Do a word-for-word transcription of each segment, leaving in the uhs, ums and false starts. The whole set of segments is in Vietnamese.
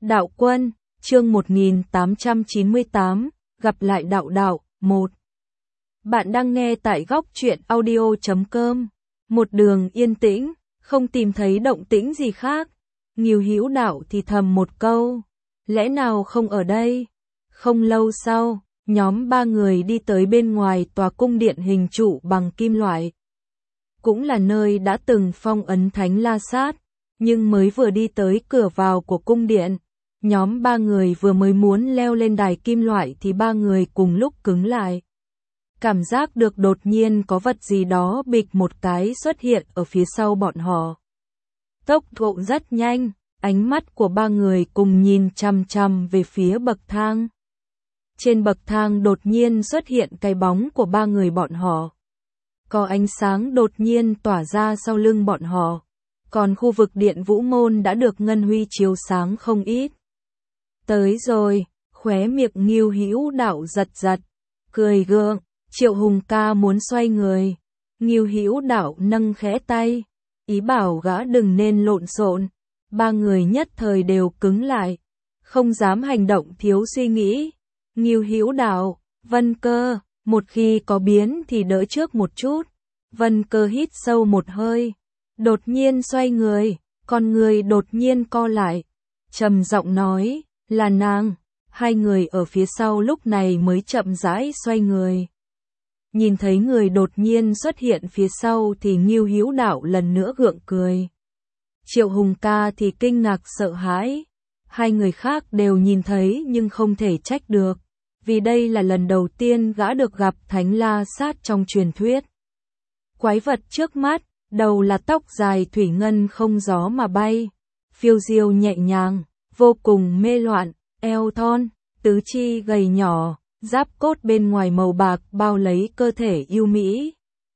Đạo Quân, chương một nghìn tám trăm chín mươi tám, gặp lại đạo đạo, một. Bạn đang nghe tại góc truyện audio chấm com. Một đường yên tĩnh, không tìm thấy động tĩnh gì khác. Ngưu Hữu Đạo thì thầm một câu, lẽ nào không ở đây? Không lâu sau, nhóm ba người đi tới bên ngoài tòa cung điện hình trụ bằng kim loại. Cũng là nơi đã từng phong ấn Thánh La Sát, nhưng mới vừa đi tới cửa vào của cung điện, nhóm ba người vừa mới muốn leo lên đài kim loại thì ba người cùng lúc cứng lại. Cảm giác được đột nhiên có vật gì đó bịch một cái xuất hiện ở phía sau bọn họ. Tốc độ rất nhanh, ánh mắt của ba người cùng nhìn chằm chằm về phía bậc thang. Trên bậc thang đột nhiên xuất hiện cái bóng của ba người bọn họ. Có ánh sáng đột nhiên tỏa ra sau lưng bọn họ, còn khu vực điện vũ môn đã được ngân huy chiếu sáng không ít. Tới rồi, khóe miệng Ngưu Hữu Đạo giật giật, cười gượng. Triệu Hùng ca muốn xoay người, Ngưu Hữu Đạo nâng khẽ tay, ý bảo gã đừng nên lộn xộn. Ba người nhất thời đều cứng lại, không dám hành động thiếu suy nghĩ. Ngưu Hữu Đạo, Vân Cơ, một khi có biến thì đỡ trước một chút. Vân Cơ hít sâu một hơi, đột nhiên xoay người, con người đột nhiên co lại, trầm giọng nói, là nàng. Hai người ở phía sau lúc này mới chậm rãi xoay người. Nhìn thấy người đột nhiên xuất hiện phía sau thì Ngưu Hữu Đạo lần nữa gượng cười. Triệu Hùng ca thì kinh ngạc sợ hãi. Hai người khác đều nhìn thấy nhưng không thể trách được, vì đây là lần đầu tiên gã được gặp Thánh La Sát trong truyền thuyết. Quái vật trước mắt, đầu là tóc dài thủy ngân không gió mà bay, phiêu diêu nhẹ nhàng, vô cùng mê loạn, eo thon, tứ chi gầy nhỏ. Giáp cốt bên ngoài màu bạc bao lấy cơ thể yêu mỹ.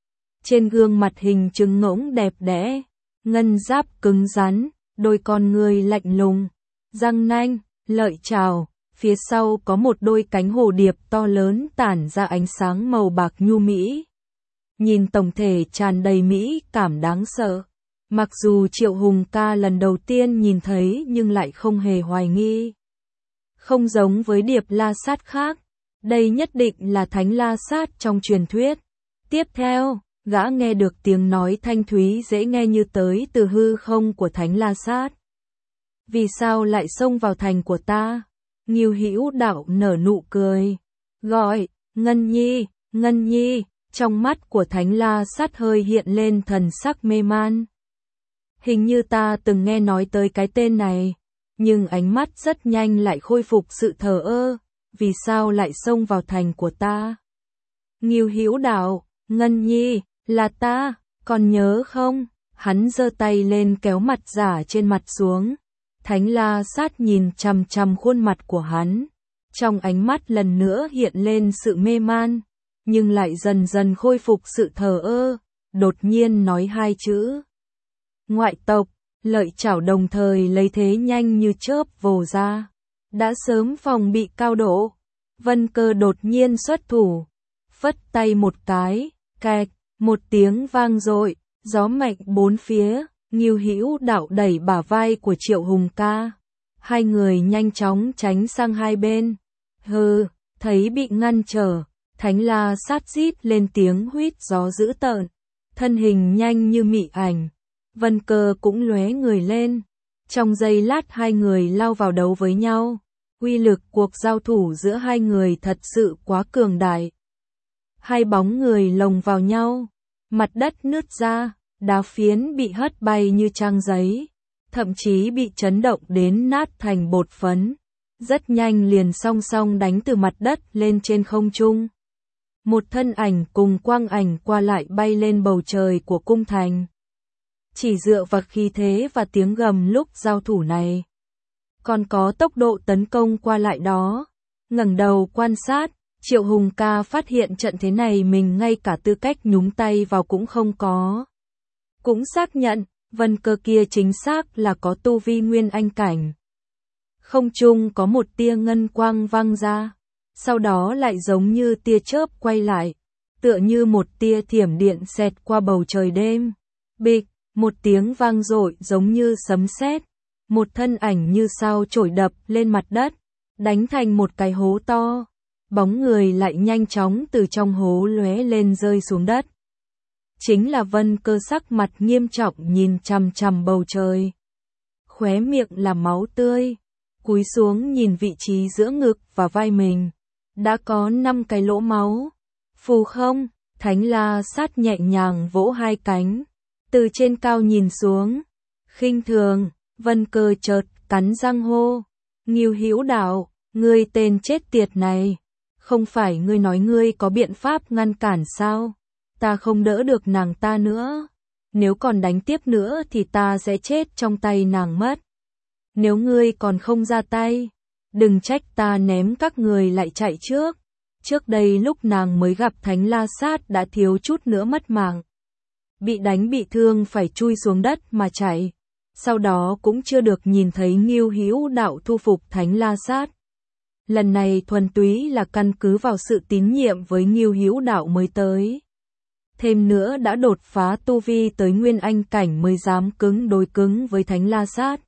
Trên gương mặt hình trứng ngỗng đẹp đẽ, ngân giáp cứng rắn, đôi con người lạnh lùng, răng nanh, lợi chảo, phía sau có một đôi cánh hồ điệp to lớn tản ra ánh sáng màu bạc nhu mỹ. Nhìn tổng thể tràn đầy mỹ cảm đáng sợ. Mặc dù Triệu Hùng ca lần đầu tiên nhìn thấy nhưng lại không hề hoài nghi. Không giống với điệp la sát khác. Đây nhất định là Thánh La Sát trong truyền thuyết. Tiếp theo, gã nghe được tiếng nói thanh thúy dễ nghe như tới từ hư không của Thánh La Sát. Vì sao lại xông vào thành của ta? Ngưu Hữu Đạo nở nụ cười, gọi, Ngân Nhi, Ngân Nhi, trong mắt của Thánh La Sát hơi hiện lên thần sắc mê man. Hình như ta từng nghe nói tới cái tên này, nhưng ánh mắt rất nhanh lại khôi phục sự thờ ơ. Vì sao lại xông vào thành của ta? Ngưu Hữu Đạo, Ngân Nhi, là ta, còn nhớ không? Hắn giơ tay lên kéo mặt giả trên mặt xuống. Thánh La Sát nhìn chằm chằm khuôn mặt của hắn. Trong ánh mắt lần nữa hiện lên sự mê man, nhưng lại dần dần khôi phục sự thờ ơ. Đột nhiên nói hai chữ. Ngoại tộc, lợi chảo đồng thời lấy thế nhanh như chớp vồ ra. Đã sớm phòng bị cao độ, Vân Cơ đột nhiên xuất thủ, phất tay một cái, kẹt, một tiếng vang dội, gió mạnh bốn phía, Ngưu Hữu Đạo đẩy bả vai của Triệu Hùng ca. Hai người nhanh chóng tránh sang hai bên. Hừ, thấy bị ngăn trở, Thánh La Sát rít lên tiếng huýt gió dữ tợn, thân hình nhanh như mị ảnh. Vân Cơ cũng lóe người lên. Trong giây lát hai người lao vào đấu với nhau. Uy lực cuộc giao thủ giữa hai người thật sự quá cường đại. Hai bóng người lồng vào nhau, mặt đất nứt ra, đá phiến bị hất bay như trang giấy, thậm chí bị chấn động đến nát thành bột phấn. Rất nhanh liền song song đánh từ mặt đất lên trên không trung. Một thân ảnh cùng quang ảnh qua lại bay lên bầu trời của cung thành. Chỉ dựa vào khí thế và tiếng gầm lúc giao thủ này, còn có tốc độ tấn công qua lại đó. Ngẩng đầu quan sát, Triệu Hùng ca phát hiện trận thế này mình ngay cả tư cách nhúng tay vào cũng không có. Cũng xác nhận, Vân Cơ kia chính xác là có tu vi nguyên anh cảnh. Không trung có một tia ngân quang vang ra, sau đó lại giống như tia chớp quay lại, tựa như một tia thiểm điện xẹt qua bầu trời đêm. Bịch, một tiếng vang dội giống như sấm sét. một thân ảnh như sao chổi đập lên mặt đất, đánh thành một cái hố to. Bóng người lại nhanh chóng từ trong hố lóe lên rơi xuống đất. Chính là Vân Cơ, sắc mặt nghiêm trọng nhìn chằm chằm bầu trời. Khóe miệng là máu tươi, cúi xuống nhìn vị trí giữa ngực và vai mình. Đã có năm cái lỗ máu. Phù không, Thánh La Sát nhẹ nhàng vỗ hai cánh. Từ trên cao nhìn xuống. Khinh thường, Vân Cơ chợt cắn răng hô. Ngưu Hữu Đạo, ngươi tên chết tiệt này. Không phải ngươi nói ngươi có biện pháp ngăn cản sao? Ta không đỡ được nàng ta nữa. Nếu còn đánh tiếp nữa thì ta sẽ chết trong tay nàng mất. Nếu ngươi còn không ra tay, đừng trách ta ném các người lại chạy trước. Trước đây lúc nàng mới gặp Thánh La Sát đã thiếu chút nữa mất mạng. Bị đánh bị thương phải chui xuống đất mà chạy. Sau đó cũng chưa được nhìn thấy Ngưu Hữu Đạo thu phục Thánh La Sát. Lần này thuần túy là căn cứ vào sự tín nhiệm với Ngưu Hữu Đạo mới tới. Thêm nữa đã đột phá tu vi tới Nguyên Anh cảnh mới dám cứng đối cứng với Thánh La Sát.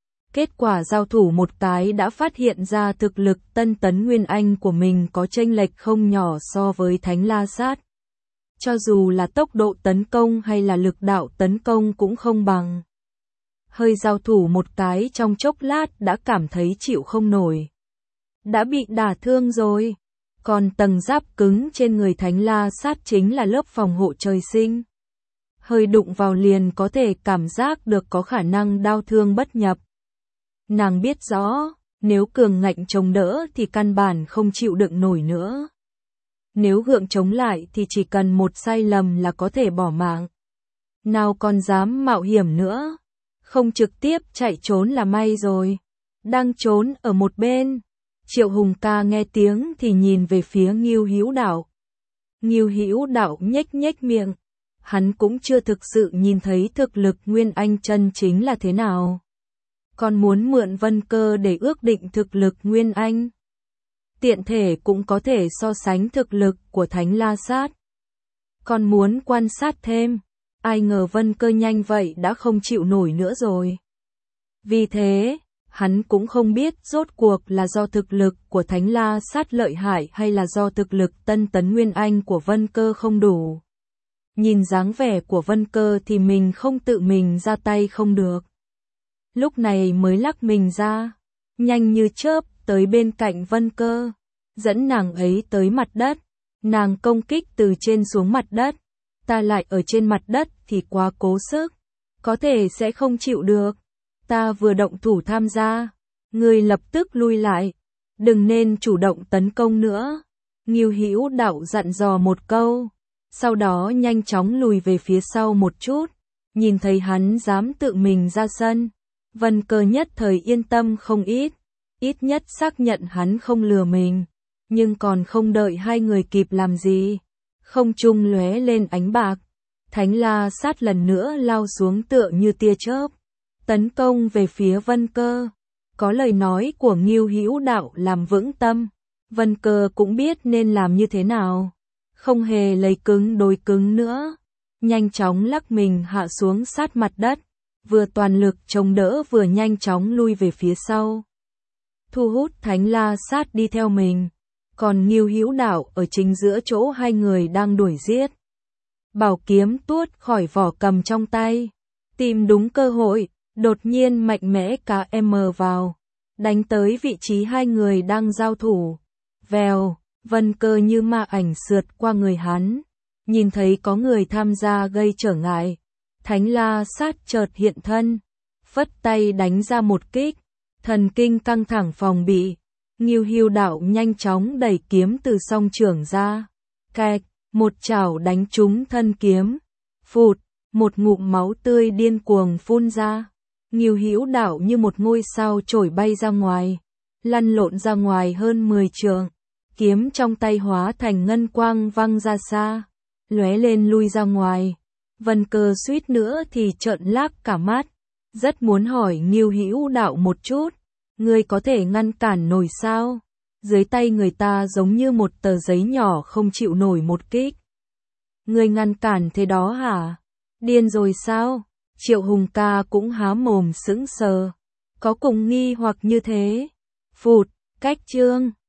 Kết quả giao thủ một cái đã phát hiện ra thực lực tân tấn Nguyên Anh của mình có chênh lệch không nhỏ so với Thánh La Sát. Cho dù là tốc độ tấn công hay là lực đạo tấn công cũng không bằng. Hơi giao thủ một cái trong chốc lát đã cảm thấy chịu không nổi. Đã bị đả thương rồi. Còn tầng giáp cứng trên người Thánh La Sát chính là lớp phòng hộ trời sinh. Hơi đụng vào liền có thể cảm giác được có khả năng đau thương bất nhập. Nàng biết rõ, nếu cường ngạnh chống đỡ thì căn bản không chịu đựng nổi nữa. Nếu gượng chống lại thì chỉ cần một sai lầm là có thể bỏ mạng. Nào còn dám mạo hiểm nữa. Không trực tiếp chạy trốn là may rồi. Đang trốn ở một bên. Triệu Hùng Ca nghe tiếng thì nhìn về phía Ngưu Hữu Đạo. Ngưu Hữu Đạo nhếch nhếch miệng. Hắn cũng chưa thực sự nhìn thấy thực lực Nguyên Anh chân chính là thế nào. Còn muốn mượn Vân Cơ để ước định thực lực Nguyên Anh. Tiện thể cũng có thể so sánh thực lực của Thánh La Sát. Còn muốn quan sát thêm. Ai ngờ Vân Cơ nhanh vậy đã không chịu nổi nữa rồi. Vì thế, hắn cũng không biết rốt cuộc là do thực lực của Thánh La Sát lợi hại hay là do thực lực tân tấn Nguyên Anh của Vân Cơ không đủ. Nhìn dáng vẻ của Vân Cơ thì mình không tự mình ra tay không được. Lúc này mới lắc mình ra, nhanh như chớp tới bên cạnh Vân Cơ, dẫn nàng ấy tới mặt đất. Nàng công kích từ trên xuống mặt đất, ta lại ở trên mặt đất thì quá cố sức, có thể sẽ không chịu được. Ta vừa động thủ tham gia, ngươi lập tức lui lại, đừng nên chủ động tấn công nữa. Ngưu Hữu Đạo dặn dò một câu, sau đó nhanh chóng lùi về phía sau một chút, nhìn thấy hắn dám tự mình ra sân. Vân Cơ nhất thời yên tâm không ít, ít nhất xác nhận hắn không lừa mình, nhưng còn không đợi hai người kịp làm gì, không trung lóe lên ánh bạc, Thánh La Sát lần nữa lao xuống tựa như tia chớp, tấn công về phía Vân Cơ. Có lời nói của Ngưu Hữu Đạo làm vững tâm, Vân Cơ cũng biết nên làm như thế nào, không hề lấy cứng đối cứng nữa, nhanh chóng lắc mình hạ xuống sát mặt đất. Vừa toàn lực chống đỡ vừa nhanh chóng lui về phía sau. Thu hút Thánh La Sát đi theo mình. Còn Ngưu Hữu Đạo ở chính giữa chỗ hai người đang đuổi giết. Bảo kiếm tuốt khỏi vỏ cầm trong tay. Tìm đúng cơ hội, đột nhiên mạnh mẽ cá em vào. Đánh tới vị trí hai người đang giao thủ. Vèo, Vân Cơ như ma ảnh sượt qua người hắn. Nhìn thấy có người tham gia gây trở ngại. Thánh La Sát chợt hiện thân, phất tay đánh ra một kích, thần kinh căng thẳng phòng bị. Ngưu Hữu Đạo nhanh chóng đẩy kiếm từ song chưởng ra, kẹt, một chảo đánh trúng thân kiếm, phụt, một ngụm máu tươi điên cuồng phun ra. Ngưu Hữu Đạo như một ngôi sao chổi bay ra ngoài, lăn lộn ra ngoài hơn mười trượng, kiếm trong tay hóa thành ngân quang văng ra xa, lóe lên lui ra ngoài. Vân Cơ suýt nữa thì trợn lác cả mắt, rất muốn hỏi Ngưu Hữu Đạo một chút, ngươi có thể ngăn cản nổi sao? Dưới tay người ta giống như một tờ giấy nhỏ không chịu nổi một kích. Ngươi ngăn cản thế đó hả? Điên rồi sao? Triệu Hùng Ca cũng há mồm sững sờ. có cùng nghi hoặc như thế. Phụt, cách chương.